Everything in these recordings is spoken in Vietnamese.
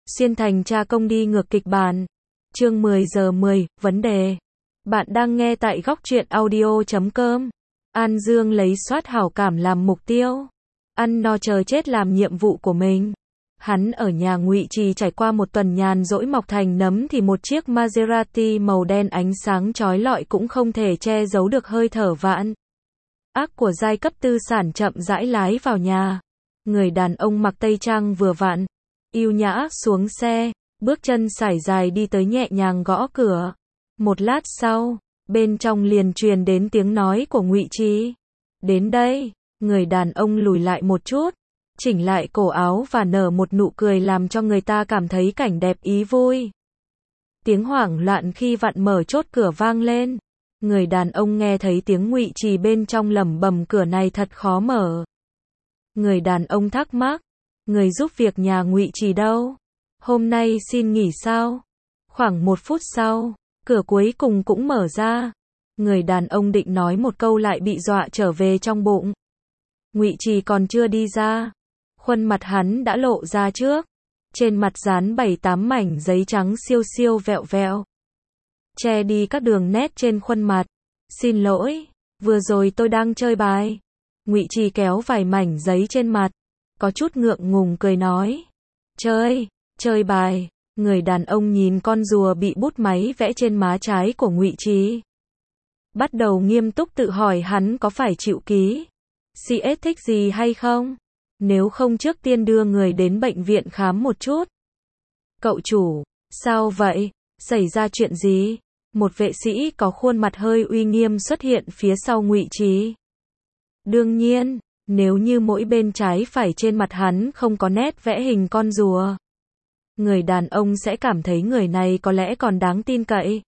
Xuyên thành tra công đi ngược kịch bản. Chương 10 giờ 10, vấn đề. Bạn đang nghe tại góc truyện audio.com. An Dương lấy soát hảo cảm làm mục tiêu. Ăn no chờ chết làm nhiệm vụ của mình. Hắn ở nhà Ngụy Trì trải qua một tuần nhàn rỗi mọc thành nấm thì một chiếc Maserati màu đen ánh sáng chói lọi cũng không thể che giấu được hơi thở vạn ác của giai cấp tư sản chậm rãi lái vào nhà. Người đàn ông mặc tây trang vừa vặn, yêu nhã xuống xe, bước chân sải dài đi tới nhẹ nhàng gõ cửa. Một lát sau, bên trong liền truyền đến tiếng nói của Ngụy Trì. Đến đây, người đàn ông lùi lại một chút, chỉnh lại cổ áo và nở một nụ cười làm cho người ta cảm thấy cảnh đẹp ý vui. Tiếng hoảng loạn khi vặn mở chốt cửa vang lên. Người đàn ông nghe thấy tiếng Ngụy Trì bên trong lẩm bẩm cửa này thật khó mở. Người đàn ông thắc mắc, người giúp việc nhà Ngụy Trì đâu? Hôm nay xin nghỉ sao? Khoảng 1 phút sau, cửa cuối cùng cũng mở ra. Người đàn ông định nói một câu lại bị dọa trở về trong bụng. Ngụy Trì còn chưa đi ra, khuôn mặt hắn đã lộ ra trước. Trên mặt dán 7-8 mảnh giấy trắng siêu siêu vẹo vẹo, che đi các đường nét trên khuôn mặt. Xin lỗi, vừa rồi tôi đang chơi bài. Ngụy Trì kéo vài mảnh giấy trên mặt, có chút ngượng ngùng cười nói. Chơi bài. Người đàn ông nhìn con rùa bị bút máy vẽ trên má trái của Ngụy Trì, bắt đầu nghiêm túc tự hỏi hắn có phải chịu ký CS thích gì hay không? Nếu không trước tiên đưa người đến bệnh viện khám một chút. Cậu chủ, sao vậy? Xảy ra chuyện gì? Một vệ sĩ có khuôn mặt hơi uy nghiêm xuất hiện phía sau Ngụy Trì. Đương nhiên, nếu như mỗi bên trái phải trên mặt hắn không có nét vẽ hình con rùa, người đàn ông sẽ cảm thấy người này có lẽ còn đáng tin cậy.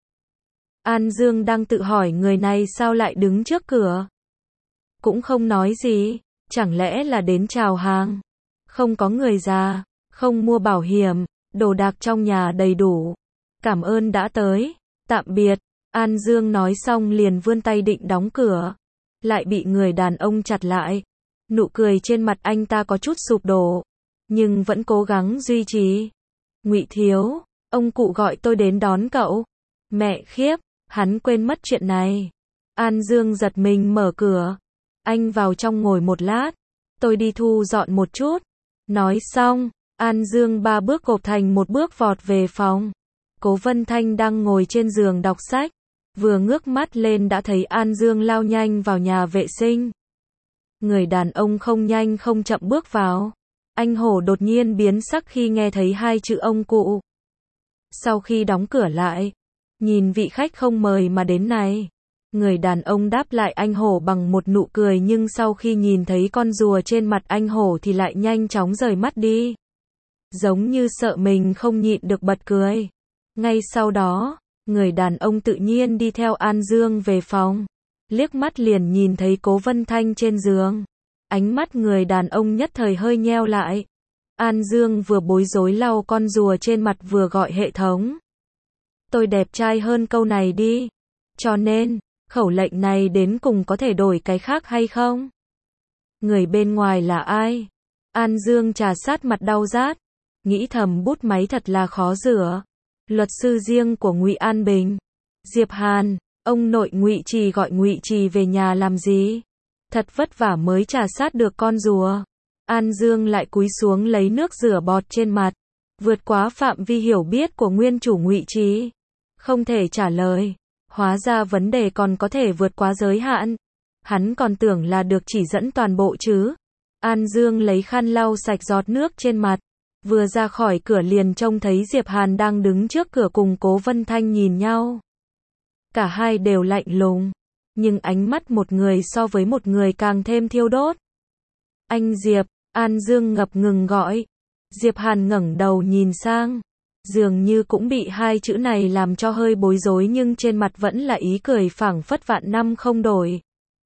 An Dương đang tự hỏi người này sao lại đứng trước cửa. Cũng không nói gì, chẳng lẽ là đến chào hàng. Không có người già, không mua bảo hiểm, đồ đạc trong nhà đầy đủ. Cảm ơn đã tới, tạm biệt. An Dương nói xong liền vươn tay định đóng cửa, lại bị người đàn ông chặt lại. Nụ cười trên mặt anh ta có chút sụp đổ, nhưng vẫn cố gắng duy trì. Ngụy thiếu, ông cụ gọi tôi đến đón cậu. Mẹ khiếp, hắn quên mất chuyện này. An Dương giật mình mở cửa. Anh vào trong ngồi một lát, tôi đi thu dọn một chút. Nói xong, An Dương 3 bước gộp thành một bước vọt về phòng. Cố Vân Thanh đang ngồi trên giường đọc sách, vừa ngước mắt lên đã thấy An Dương lao nhanh vào nhà vệ sinh. Người đàn ông không nhanh không chậm bước vào. Anh hổ đột nhiên biến sắc khi nghe thấy 2 chữ ông cụ. Sau khi đóng cửa lại, nhìn vị khách không mời mà đến này, người đàn ông đáp lại anh hổ bằng một nụ cười, nhưng sau khi nhìn thấy con rùa trên mặt anh hổ thì lại nhanh chóng rời mắt đi, giống như sợ mình không nhịn được bật cười. Ngay sau đó, người đàn ông tự nhiên đi theo An Dương về phòng, liếc mắt liền nhìn thấy Cố Vân Thanh trên giường. Ánh mắt người đàn ông nhất thời hơi nheo lại. An Dương vừa bối rối lau con rùa trên mặt vừa gọi hệ thống. Tôi đẹp trai hơn câu này đi. Cho nên, khẩu lệnh này đến cùng có thể đổi cái khác hay không? Người bên ngoài là ai? An Dương trà sát mặt đau rát, nghĩ thầm bút máy thật là khó rửa. Luật sư riêng của Ngụy An Bình, Diệp Hàn, ông nội Ngụy Trì gọi Ngụy Trì về nhà làm gì? Thật vất vả mới trà sát được con rùa. An Dương lại cúi xuống lấy nước rửa bọt trên mặt, vượt quá phạm vi hiểu biết của nguyên chủ Ngụy Trì. Không thể trả lời, hóa ra vấn đề còn có thể vượt quá giới hạn. Hắn còn tưởng là được chỉ dẫn toàn bộ chứ. An Dương lấy khăn lau sạch giọt nước trên mặt, vừa ra khỏi cửa liền trông thấy Diệp Hàn đang đứng trước cửa cùng Cố Vân Thanh nhìn nhau. Cả hai đều lạnh lùng, nhưng ánh mắt một người so với một người càng thêm thiêu đốt. Anh Diệp, An Dương ngập ngừng gọi. Diệp Hàn ngẩng đầu nhìn sang, dường như cũng bị 2 chữ này làm cho hơi bối rối, nhưng trên mặt vẫn là ý cười phảng phất vạn năm không đổi.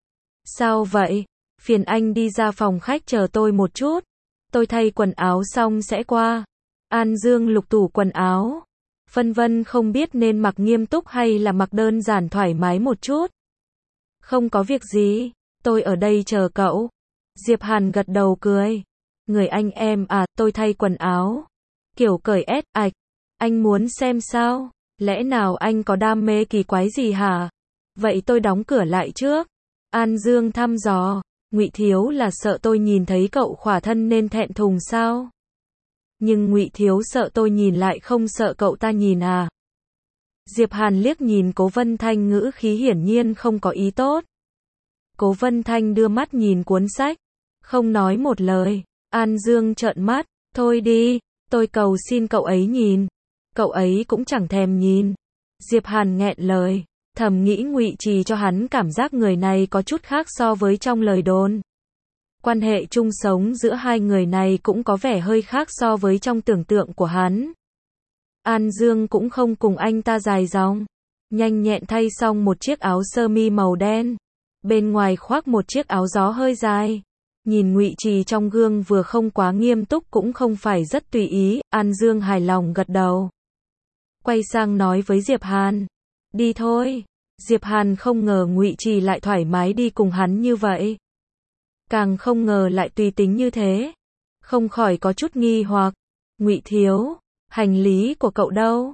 Sao vậy? Phiền anh đi ra phòng khách chờ tôi một chút. Tôi thay quần áo xong sẽ qua. An Dương lục tủ quần áo, phân vân không biết nên mặc nghiêm túc hay là mặc đơn giản thoải mái một chút. Không có việc gì, tôi ở đây chờ cậu. Diệp Hàn gật đầu cười. Người anh em à, tôi thay quần áo. kiểu cởi ét ạch. Anh muốn xem sao? Lẽ nào anh có đam mê kỳ quái gì hả? Vậy tôi đóng cửa lại trước. An Dương thăm dò. Ngụy Thiếu là sợ tôi nhìn thấy cậu khỏa thân nên thẹn thùng sao? Nhưng Ngụy Thiếu sợ tôi nhìn lại không sợ cậu ta nhìn à? Diệp Hàn liếc nhìn Cố Vân Thanh, ngữ khí hiển nhiên không có ý tốt. Cố Vân Thanh đưa mắt nhìn cuốn sách, không nói một lời. An Dương trợn mắt, thôi đi, tôi cầu xin cậu ấy nhìn. Cậu ấy cũng chẳng thèm nhìn. Diệp Hàn nghẹn lời, thầm nghĩ Ngụy Trì cho hắn cảm giác người này có chút khác so với trong lời đồn. Quan hệ chung sống giữa hai người này cũng có vẻ hơi khác so với trong tưởng tượng của hắn. An Dương cũng không cùng anh ta dài dòng, nhanh nhẹn thay xong một chiếc áo sơ mi màu đen, bên ngoài khoác một chiếc áo gió hơi dài. Nhìn Ngụy Trì trong gương vừa không quá nghiêm túc cũng không phải rất tùy ý, An Dương hài lòng gật đầu. Quay sang nói với Diệp Hàn, đi thôi. Diệp Hàn không ngờ Ngụy Trì lại thoải mái đi cùng hắn như vậy. Càng không ngờ lại tùy tính như thế. Không khỏi có chút nghi hoặc. Ngụy Thiếu, hành lý của cậu đâu?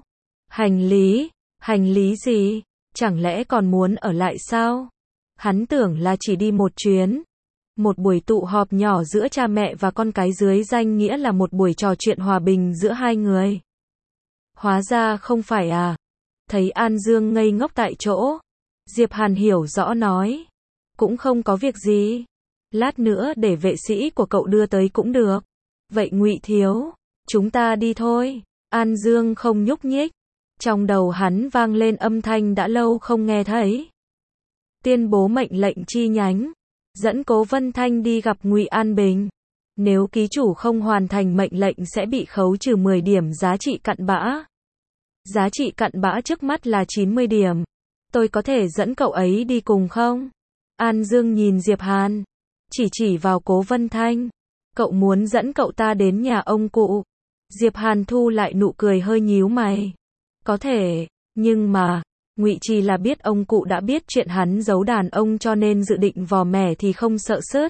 Hành lý gì? Chẳng lẽ còn muốn ở lại sao? Hắn tưởng là chỉ đi một chuyến. Một buổi tụ họp nhỏ giữa cha mẹ và con cái dưới danh nghĩa là một buổi trò chuyện hòa bình giữa hai người. Hóa ra không phải à? Thấy An Dương ngây ngốc tại chỗ, Diệp Hàn hiểu rõ nói, cũng không có việc gì. Lát nữa để vệ sĩ của cậu đưa tới cũng được. Vậy Ngụy Thiếu, chúng ta đi thôi. An Dương không nhúc nhích. Trong đầu hắn vang lên âm thanh đã lâu không nghe thấy. Tuyên bố mệnh lệnh chi nhánh, dẫn Cố Vân Thanh đi gặp Ngụy An Bình. Nếu ký chủ không hoàn thành mệnh lệnh sẽ bị khấu trừ 10 điểm giá trị cặn bã. Giá trị cặn bã trước mắt là 90 điểm. Tôi có thể dẫn cậu ấy đi cùng không? An Dương nhìn Diệp Hàn, chỉ vào Cố Vân Thanh. Cậu muốn dẫn cậu ta đến nhà ông cụ. Diệp Hàn thu lại nụ cười hơi nhíu mày. Có thể, nhưng mà, Ngụy Trì là biết ông cụ đã biết chuyện hắn giấu đàn ông cho nên dự định vò mẻ thì không sợ sứt.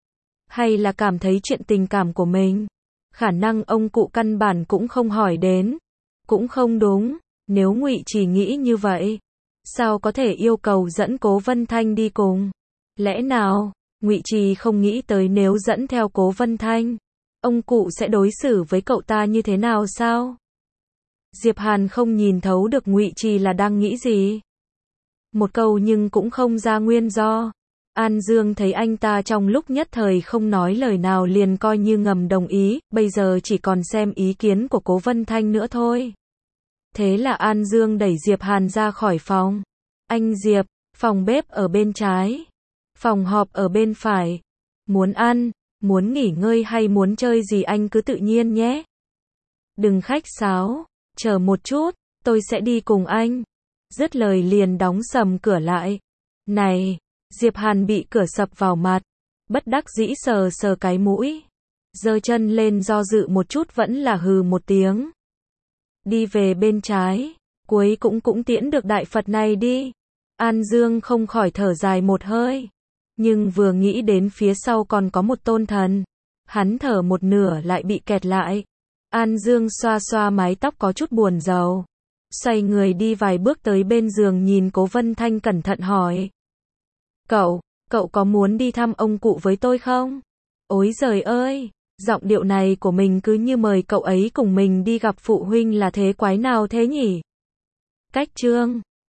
Hay là cảm thấy chuyện tình cảm của mình, khả năng ông cụ căn bản cũng không hỏi đến. Cũng không đúng, nếu Ngụy Trì nghĩ như vậy, sao có thể yêu cầu dẫn Cố Vân Thanh đi cùng? Lẽ nào, Ngụy Trì không nghĩ tới nếu dẫn theo Cố Vân Thanh, ông cụ sẽ đối xử với cậu ta như thế nào sao? Diệp Hàn không nhìn thấu được Ngụy Trì là đang nghĩ gì. Một câu nhưng cũng không ra nguyên do. An Dương thấy anh ta trong lúc nhất thời không nói lời nào liền coi như ngầm đồng ý, bây giờ chỉ còn xem ý kiến của Cố Vân Thanh nữa thôi. Thế là An Dương đẩy Diệp Hàn ra khỏi phòng. Anh Diệp, phòng bếp ở bên trái, phòng họp ở bên phải. Muốn ăn, muốn nghỉ ngơi hay muốn chơi gì anh cứ tự nhiên nhé. Đừng khách sáo, chờ một chút, tôi sẽ đi cùng anh. Dứt lời liền đóng sầm cửa lại. Này, Diệp Hàn bị cửa sập vào mặt, bất đắc dĩ sờ sờ cái mũi, giơ chân lên do dự một chút vẫn là hừ một tiếng. Đi về bên trái, cuối cũng tiễn được đại Phật này đi. An Dương không khỏi thở dài một hơi, nhưng vừa nghĩ đến phía sau còn có một tôn thần, hắn thở một nửa lại bị kẹt lại. An Dương xoa xoa mái tóc có chút buồn rầu, xoay người đi vài bước tới bên giường nhìn Cố Vân Thanh cẩn thận hỏi. Cậu có muốn đi thăm ông cụ với tôi không? Ối giời ơi, giọng điệu này của mình cứ như mời cậu ấy cùng mình đi gặp phụ huynh là thế quái nào thế nhỉ? Cách chương